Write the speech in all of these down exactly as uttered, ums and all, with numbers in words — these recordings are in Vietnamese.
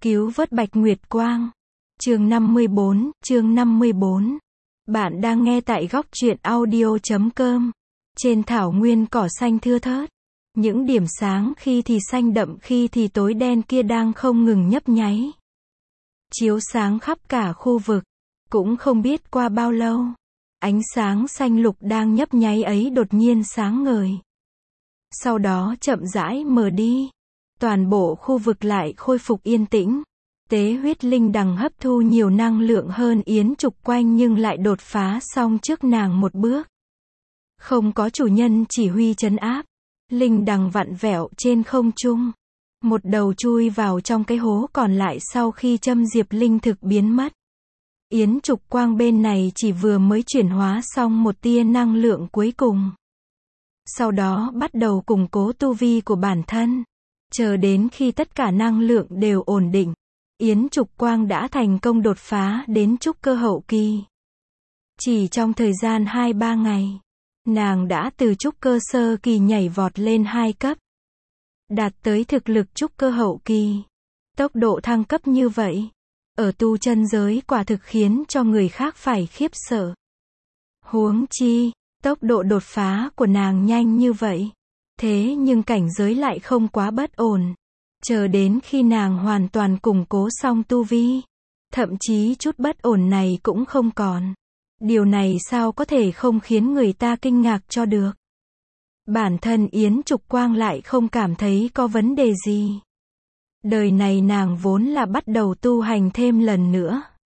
Cứu vớt Bạch Nguyệt Quang. Chương năm mươi bốn, chương năm mươi bốn. Bạn đang nghe tại góc truyện audio chấm com. Trên thảo nguyên cỏ xanh thưa thớt, những điểm sáng khi thì xanh đậm khi thì tối đen kia đang không ngừng nhấp nháy, chiếu sáng khắp cả khu vực. Cũng không biết qua bao lâu, ánh sáng xanh lục đang nhấp nháy ấy đột nhiên sáng ngời. Sau đó chậm rãi mờ đi. Toàn bộ khu vực lại khôi phục yên tĩnh. Tế huyết linh đằng hấp thu nhiều năng lượng hơn Yến Trục Quanh nhưng lại đột phá xong trước nàng một bước. Không có chủ nhân chỉ huy trấn áp, linh đằng vặn vẹo trên không trung. Một đầu chui vào trong cái hố còn lại sau khi châm diệp linh thực biến mất. Yến Trục Quang bên này chỉ vừa mới chuyển hóa xong một tia năng lượng cuối cùng. Sau đó bắt đầu củng cố tu vi của bản thân. Chờ đến khi tất cả năng lượng đều ổn định, Yến Trục Quang đã thành công đột phá đến trúc cơ hậu kỳ. Chỉ trong thời gian hai ba ngày, nàng đã từ trúc cơ sơ kỳ nhảy vọt lên hai cấp. Đạt tới thực lực trúc cơ hậu kỳ. Tốc độ thăng cấp như vậy, ở tu chân giới quả thực khiến cho người khác phải khiếp sợ. Huống chi, tốc độ đột phá của nàng nhanh như vậy. Thế nhưng cảnh giới lại không quá bất ổn. Chờ đến khi nàng hoàn toàn củng cố xong tu vi, thậm chí chút bất ổn này cũng không còn. Điều này sao có thể không khiến người ta kinh ngạc cho được. Bản thân Yến Trục Quang lại không cảm thấy có vấn đề gì. Đời này nàng vốn là bắt đầu tu hành thêm lần nữa.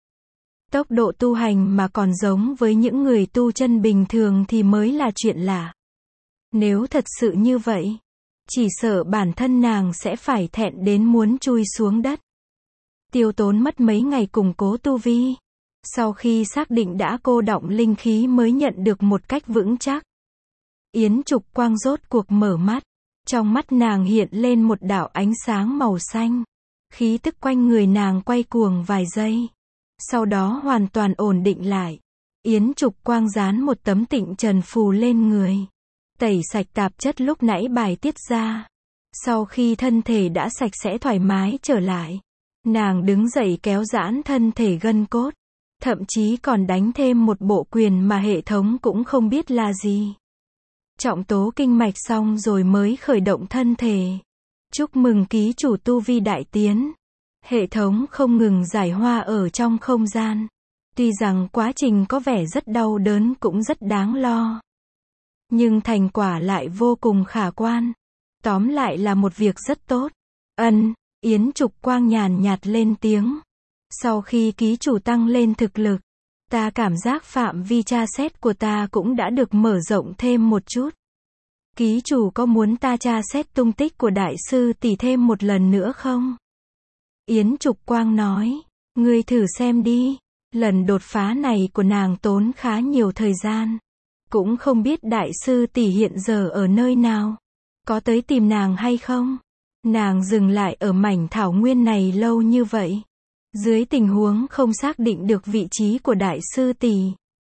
Tốc độ tu hành mà còn giống với những người tu chân bình thường thì mới là chuyện lạ. Nếu thật sự như vậy, chỉ sợ bản thân nàng sẽ phải thẹn đến muốn chui xuống đất. Tiêu tốn mất mấy ngày củng cố tu vi. Sau khi xác định đã cô đọng linh khí mới nhận được một cách vững chắc. Yến Trục Quang rốt cuộc mở mắt. Trong mắt nàng hiện lên một đạo ánh sáng màu xanh. Khí tức quanh người nàng quay cuồng vài giây. Sau đó hoàn toàn ổn định lại. Yến Trục Quang dán một tấm tịnh trần phù lên người. Tẩy sạch tạp chất lúc nãy bài tiết ra. Sau khi thân thể đã sạch sẽ thoải mái trở lại, nàng đứng dậy kéo giãn thân thể gân cốt. Thậm chí còn đánh thêm một bộ quyền mà hệ thống cũng không biết là gì. Trọng tố kinh mạch xong rồi mới khởi động thân thể. Chúc mừng ký chủ tu vi đại tiến. Hệ thống không ngừng giải hoa ở trong không gian. Tuy rằng quá trình có vẻ rất đau đớn cũng rất đáng lo, nhưng thành quả lại vô cùng khả quan. Tóm lại là một việc rất tốt. Ân, Yến Trục Quang nhàn nhạt lên tiếng. Sau khi ký chủ tăng lên thực lực, ta cảm giác phạm vi tra xét của ta cũng đã được mở rộng thêm một chút. Ký chủ có muốn ta tra xét tung tích của đại sư tỷ thêm một lần nữa không? Yến Trục Quang nói, ngươi thử xem đi. Lần đột phá này của nàng tốn khá nhiều thời gian. Cũng không biết đại sư tỷ hiện giờ ở nơi nào. Có tới tìm nàng hay không? Nàng dừng lại ở mảnh thảo nguyên này lâu như vậy. Dưới tình huống không xác định được vị trí của đại sư tỷ,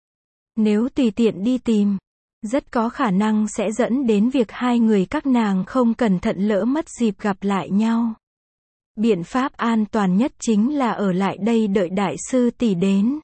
nếu tùy tiện đi tìm, rất có khả năng sẽ dẫn đến việc hai người các nàng không cẩn thận lỡ mất dịp gặp lại nhau. Biện pháp an toàn nhất chính là ở lại đây đợi đại sư tỷ đến.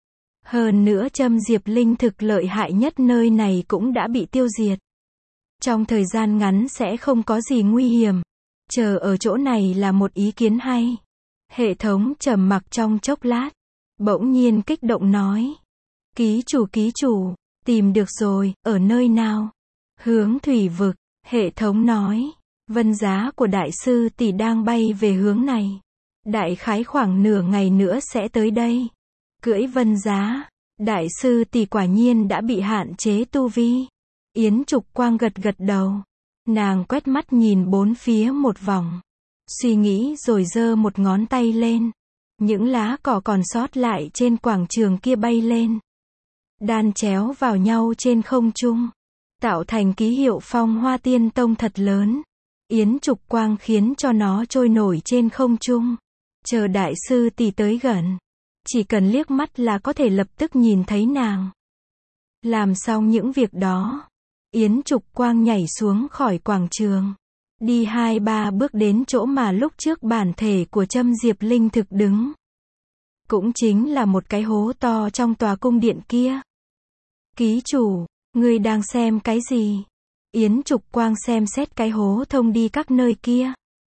Hơn nữa châm diệp linh thực lợi hại nhất nơi này cũng đã bị tiêu diệt. Trong thời gian ngắn sẽ không có gì nguy hiểm. Chờ ở chỗ này là một ý kiến hay. Hệ thống trầm mặc trong chốc lát. Bỗng nhiên kích động nói. Ký chủ ký chủ, tìm được rồi, ở nơi nào? Hướng thủy vực, hệ thống nói. Vân giá của đại sư tỷ đang bay về hướng này. Đại khái khoảng nửa ngày nữa sẽ tới đây. Cưỡi vân giá, đại sư tỷ quả nhiên đã bị hạn chế tu vi. Yến Trục Quang gật gật đầu. Nàng quét mắt nhìn bốn phía một vòng. Suy nghĩ rồi giơ một ngón tay lên. Những lá cỏ còn sót lại trên quảng trường kia bay lên, đan chéo vào nhau trên không trung, tạo thành ký hiệu Phong Hoa Tiên Tông thật lớn. Yến Trục Quang khiến cho nó trôi nổi trên không trung. Chờ đại sư tỷ tới gần, chỉ cần liếc mắt là có thể lập tức nhìn thấy nàng. Làm xong những việc đó, Yến Trục Quang nhảy xuống khỏi quảng trường. Đi hai ba bước đến chỗ mà lúc trước bản thể của Châm Diệp Linh thực đứng. Cũng chính là một cái hố to trong tòa cung điện kia. Ký chủ, ngươi đang xem cái gì? Yến Trục Quang xem xét cái hố thông đi các nơi kia.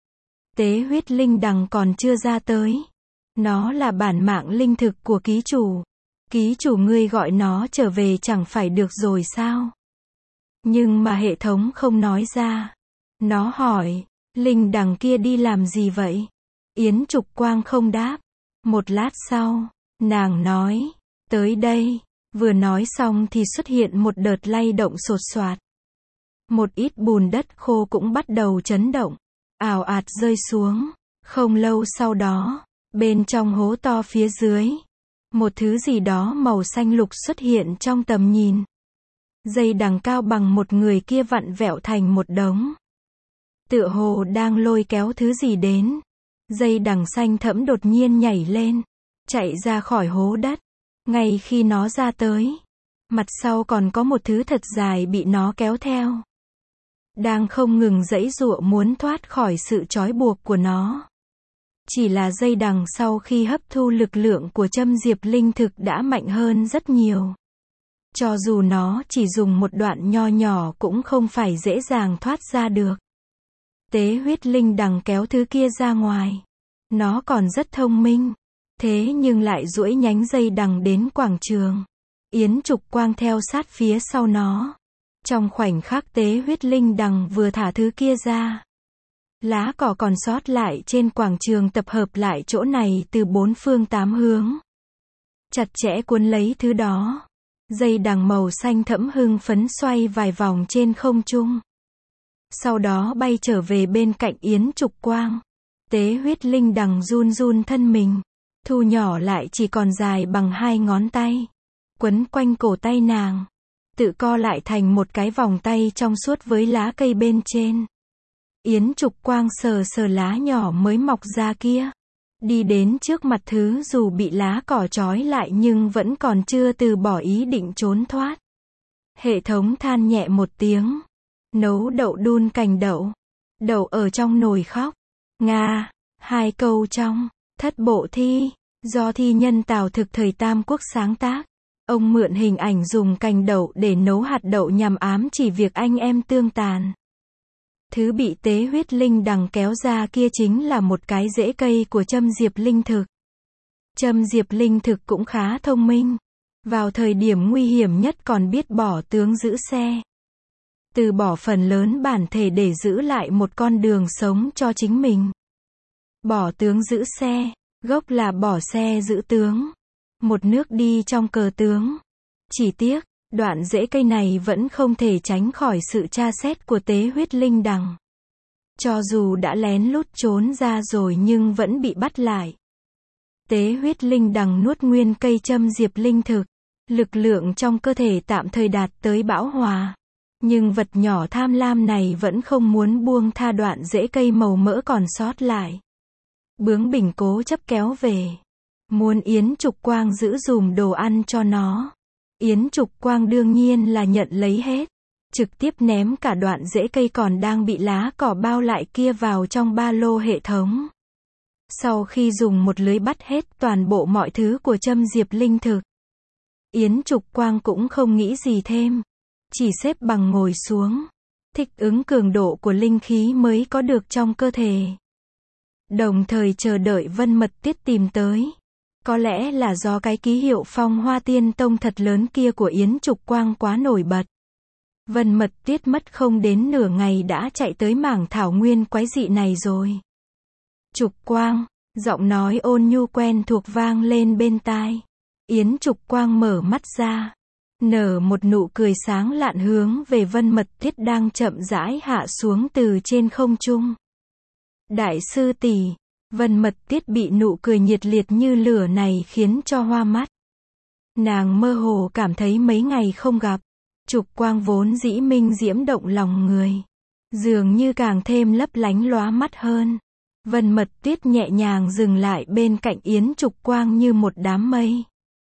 Tế huyết linh đằng còn chưa ra tới. Nó là bản mạng linh thực của ký chủ. Ký chủ ngươi gọi nó trở về chẳng phải được rồi sao? Nhưng mà hệ thống không nói ra. Nó hỏi, linh đằng kia đi làm gì vậy? Yến Trục Quang không đáp. Một lát sau, nàng nói, tới đây. Vừa nói xong thì xuất hiện một đợt lay động sột soạt. Một ít bùn đất khô cũng bắt đầu chấn động, ào ạt rơi xuống. Không lâu sau đó, bên trong hố to phía dưới, một thứ gì đó màu xanh lục xuất hiện trong tầm nhìn. Dây đằng cao bằng một người kia vặn vẹo thành một đống. Tựa hồ đang lôi kéo thứ gì đến. Dây đằng xanh thẫm đột nhiên nhảy lên, chạy ra khỏi hố đất. Ngay khi nó ra tới, mặt sau còn có một thứ thật dài bị nó kéo theo. Đang không ngừng giãy giụa muốn thoát khỏi sự trói buộc của nó. Chỉ là dây đằng sau khi hấp thu lực lượng của Châm Diệp Linh thực đã mạnh hơn rất nhiều. Cho dù nó chỉ dùng một đoạn nho nhỏ cũng không phải dễ dàng thoát ra được. Tế huyết linh đằng kéo thứ kia ra ngoài. Nó còn rất thông minh. Thế nhưng lại duỗi nhánh dây đằng đến quảng trường. Yến Trục Quang theo sát phía sau nó. Trong khoảnh khắc tế huyết linh đằng vừa thả thứ kia ra. Lá cỏ còn sót lại trên quảng trường tập hợp lại chỗ này từ bốn phương tám hướng. Chặt chẽ cuốn lấy thứ đó. Dây đằng màu xanh thẫm hưng phấn xoay vài vòng trên không trung. Sau đó bay trở về bên cạnh Yến Trục Quang. Tế huyết linh đằng run run thân mình. Thu nhỏ lại chỉ còn dài bằng hai ngón tay. Quấn quanh cổ tay nàng. Tự co lại thành một cái vòng tay trong suốt với lá cây bên trên. Yến Trục Quang sờ sờ lá nhỏ mới mọc ra kia. Đi đến trước mặt thứ dù bị lá cỏ trói lại nhưng vẫn còn chưa từ bỏ ý định trốn thoát. Hệ thống than nhẹ một tiếng. Nấu đậu đun cành đậu. Đậu ở trong nồi khóc. Nga. Hai câu trong thất bộ thi. Do thi nhân Tào Thực thời Tam Quốc sáng tác. Ông mượn hình ảnh dùng cành đậu để nấu hạt đậu nhằm ám chỉ việc anh em tương tàn. Thứ bị tế huyết linh đằng kéo ra kia chính là một cái rễ cây của Châm Diệp Linh thực. Châm Diệp Linh thực cũng khá thông minh. Vào thời điểm nguy hiểm nhất còn biết bỏ tướng giữ xe. Từ bỏ phần lớn bản thể để giữ lại một con đường sống cho chính mình. Bỏ tướng giữ xe, gốc là bỏ xe giữ tướng. Một nước đi trong cờ tướng. Chỉ tiếc, đoạn rễ cây này vẫn không thể tránh khỏi sự tra xét của tế huyết linh đằng. Cho dù đã lén lút trốn ra rồi nhưng vẫn bị bắt lại. Tế huyết linh đằng nuốt nguyên cây Châm Diệp Linh thực. Lực lượng trong cơ thể tạm thời đạt tới bão hòa. Nhưng vật nhỏ tham lam này vẫn không muốn buông tha đoạn rễ cây màu mỡ còn sót lại. Bướng bỉnh cố chấp kéo về. Muốn Yến Trục Quang giữ dùm đồ ăn cho nó. Yến Trục Quang đương nhiên là nhận lấy hết. Trực tiếp ném cả đoạn rễ cây còn đang bị lá cỏ bao lại kia vào trong ba lô hệ thống. Sau khi dùng một lưới bắt hết toàn bộ mọi thứ của Châm Diệp Linh thực. Yến Trục Quang cũng không nghĩ gì thêm. Chỉ xếp bằng ngồi xuống. Thích ứng cường độ của linh khí mới có được trong cơ thể. Đồng thời chờ đợi Vân Mật Tiết tìm tới. Có lẽ là do cái ký hiệu Phong Hoa Tiên Tông thật lớn kia của Yến Trục Quang quá nổi bật. Vân Mật Tiết mất không đến nửa ngày đã chạy tới mảng thảo nguyên quái dị này rồi. Trục Quang, giọng nói ôn nhu quen thuộc vang lên bên tai. Yến Trục Quang mở mắt ra. Nở một nụ cười sáng lạn hướng về Vân Mật Tiết đang chậm rãi hạ xuống từ trên không trung. Đại sư tỷ. Vân Mật Tiết bị nụ cười nhiệt liệt như lửa này khiến cho hoa mắt. Nàng mơ hồ cảm thấy mấy ngày không gặp. Trục Quang vốn dĩ minh diễm động lòng người. Dường như càng thêm lấp lánh lóa mắt hơn. Vân Mật Tiết nhẹ nhàng dừng lại bên cạnh Yến Trục Quang như một đám mây.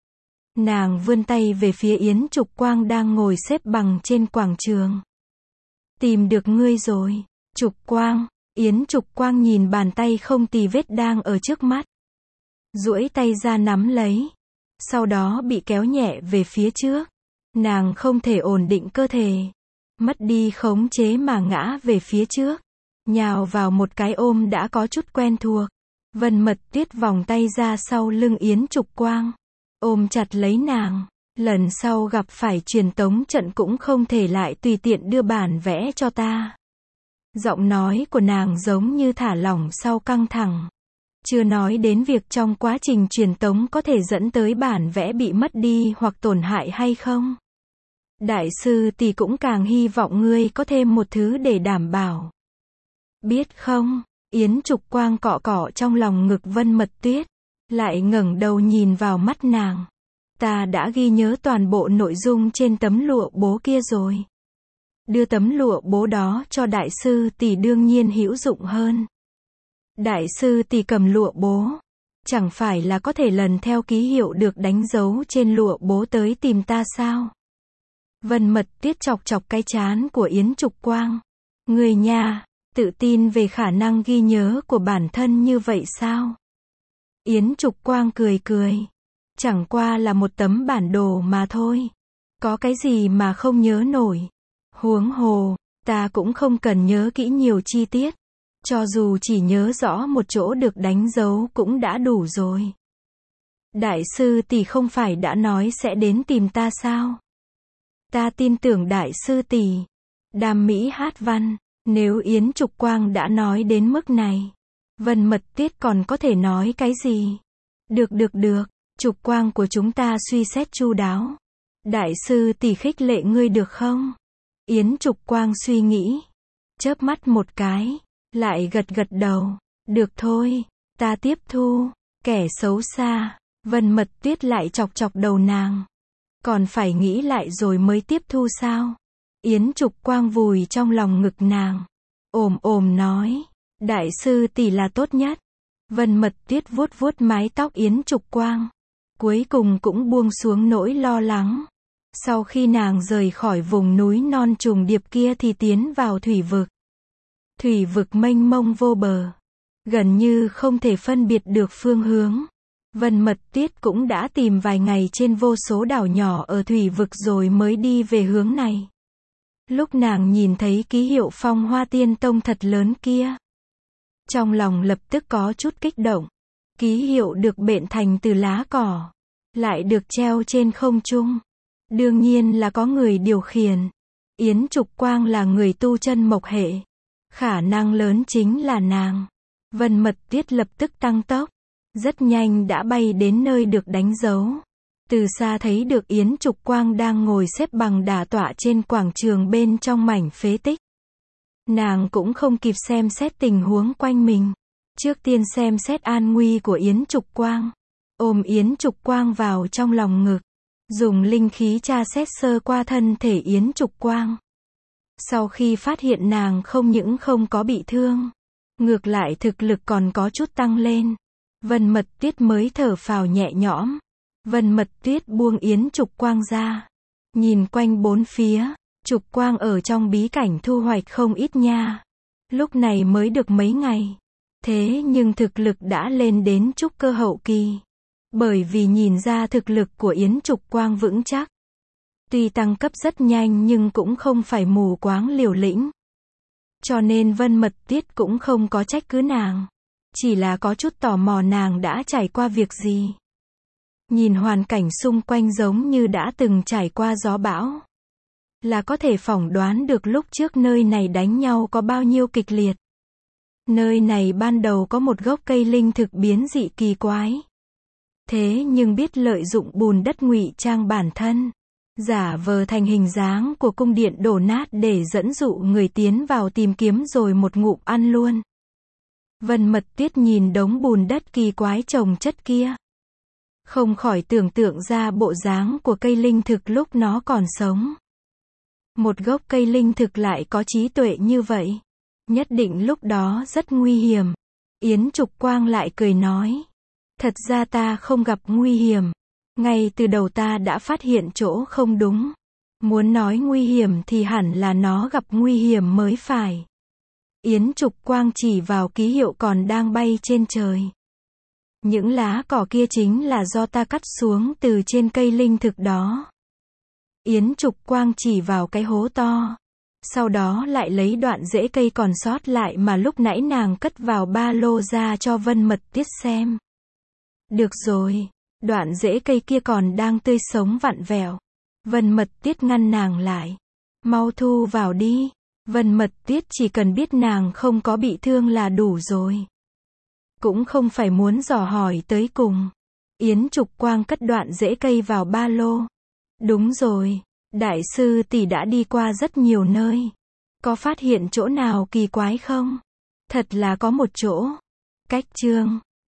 Nàng vươn tay về phía Yến Trục Quang đang ngồi xếp bằng trên quảng trường. Tìm được ngươi rồi. Trục Quang. Yến Trục Quang nhìn bàn tay không tì vết đang ở trước mắt. Duỗi tay ra nắm lấy. Sau đó bị kéo nhẹ về phía trước. Nàng không thể ổn định cơ thể. Mất đi khống chế mà ngã về phía trước. Nhào vào một cái ôm đã có chút quen thuộc. Vân Mật Tuyết vòng tay ra sau lưng Yến Trục Quang. Ôm chặt lấy nàng. Lần sau gặp phải truyền tống trận cũng không thể lại tùy tiện đưa bản vẽ cho ta. Giọng nói của nàng giống như thả lỏng sau căng thẳng. Chưa nói đến việc trong quá trình truyền tống có thể dẫn tới bản vẽ bị mất đi hoặc tổn hại hay không. Đại sư tỷ cũng càng hy vọng ngươi có thêm một thứ để đảm bảo. Biết không? Yến Trục Quang cọ cọ trong lòng ngực Vân Mật Tuyết. Lại ngẩng đầu nhìn vào mắt nàng. Ta đã ghi nhớ toàn bộ nội dung trên tấm lụa bố kia rồi. Đưa tấm lụa bố đó cho đại sư tỷ đương nhiên hữu dụng hơn. Đại sư tỷ cầm lụa bố. Chẳng phải là có thể lần theo ký hiệu được đánh dấu trên lụa bố tới tìm ta sao? Vân Mật Tuyết chọc chọc cái trán của Yến Trục Quang. Người nha, tự tin về khả năng ghi nhớ của bản thân như vậy sao? Yến Trục Quang cười cười. Chẳng qua là một tấm bản đồ mà thôi. Có cái gì mà không nhớ nổi. Huống hồ, ta cũng không cần nhớ kỹ nhiều chi tiết. Cho dù chỉ nhớ rõ một chỗ được đánh dấu cũng đã đủ rồi. Đại sư tỷ không phải đã nói sẽ đến tìm ta sao? Ta tin tưởng đại sư tỷ. Đam mỹ hát văn. Nếu Yến Trục Quang đã nói đến mức này, Vân Mật Tuyết còn có thể nói cái gì? Được được được, Trục Quang của chúng ta suy xét chu đáo. Đại sư tỷ khích lệ ngươi được không? Yến Trục Quang suy nghĩ. Chớp mắt một cái. Lại gật gật đầu. Được thôi, ta tiếp thu. Kẻ xấu xa. Vân Mật Tuyết lại chọc chọc đầu nàng. Còn phải nghĩ lại rồi mới tiếp thu sao? Yến Trục Quang vùi trong lòng ngực nàng. Ồm ồm nói. Đại sư tỷ là tốt nhất. Vân Mật Tuyết vuốt vuốt mái tóc Yến Trục Quang. Cuối cùng cũng buông xuống nỗi lo lắng. Sau khi nàng rời khỏi vùng núi non trùng điệp kia thì tiến vào thủy vực. Thủy vực mênh mông vô bờ. Gần như không thể phân biệt được phương hướng. Vân Mật Tuyết cũng đã tìm vài ngày trên vô số đảo nhỏ ở thủy vực rồi mới đi về hướng này. Lúc nàng nhìn thấy ký hiệu Phong Hoa Tiên Tông thật lớn kia, trong lòng lập tức có chút kích động. Ký hiệu được bện thành từ lá cỏ, lại được treo trên không trung. Đương nhiên là có người điều khiển. Yến Trục Quang là người tu chân mộc hệ. Khả năng lớn chính là nàng. Vân Mật Tuyết lập tức tăng tốc. Rất nhanh đã bay đến nơi được đánh dấu. Từ xa thấy được Yến Trục Quang đang ngồi xếp bằng đả tọa trên quảng trường bên trong mảnh phế tích. Nàng cũng không kịp xem xét tình huống quanh mình. Trước tiên xem xét an nguy của Yến Trục Quang. Ôm Yến Trục Quang vào trong lòng ngực. Dùng linh khí tra xét sơ qua thân thể Yến Trục Quang. Sau khi phát hiện nàng không những không có bị thương, ngược lại thực lực còn có chút tăng lên, Vân Mật Tuyết mới thở phào nhẹ nhõm. Vân Mật Tuyết buông Yến Trục Quang ra. Nhìn quanh bốn phía, Trục Quang ở trong bí cảnh thu hoạch không ít nha. Lúc này mới được mấy ngày. Thế nhưng thực lực đã lên đến trúc cơ hậu kỳ. Bởi vì nhìn ra thực lực của Yến Trục Quang vững chắc. Tuy tăng cấp rất nhanh nhưng cũng không phải mù quáng liều lĩnh. Cho nên Vân Mật Tuyết cũng không có trách cứ nàng. Chỉ là có chút tò mò nàng đã trải qua việc gì. Nhìn hoàn cảnh xung quanh giống như đã từng trải qua gió bão. Là có thể phỏng đoán được lúc trước nơi này đánh nhau có bao nhiêu kịch liệt. Nơi này ban đầu có một gốc cây linh thực biến dị kỳ quái. Thế nhưng biết lợi dụng bùn đất ngụy trang bản thân. Giả vờ thành hình dáng của cung điện đổ nát để dẫn dụ người tiến vào tìm kiếm rồi một ngụm ăn luôn. Vân Mật Tuyết nhìn đống bùn đất kỳ quái chồng chất kia. Không khỏi tưởng tượng ra bộ dáng của cây linh thực lúc nó còn sống. Một gốc cây linh thực lại có trí tuệ như vậy. Nhất định lúc đó rất nguy hiểm. Yến Trục Quang lại cười nói. Thật ra ta không gặp nguy hiểm. Ngay từ đầu ta đã phát hiện chỗ không đúng. Muốn nói nguy hiểm thì hẳn là nó gặp nguy hiểm mới phải. Yến Trục Quang chỉ vào ký hiệu còn đang bay trên trời. Những lá cỏ kia chính là do ta cắt xuống từ trên cây linh thực đó. Yến Trục Quang chỉ vào cái hố to. Sau đó lại lấy đoạn rễ cây còn sót lại mà lúc nãy nàng cất vào ba lô ra cho Vân Mật Tiết xem. Được rồi, đoạn rễ cây kia còn đang tươi sống vặn vẹo. Vân Mật Tiết ngăn nàng lại. Mau thu vào đi. Vân Mật Tiết chỉ cần biết nàng không có bị thương là đủ rồi. Cũng không phải muốn dò hỏi tới cùng. Yến Trục Quang cất đoạn rễ cây vào ba lô. Đúng rồi, đại sư tỷ đã đi qua rất nhiều nơi. Có phát hiện chỗ nào kỳ quái không? Thật là có một chỗ. Cách chương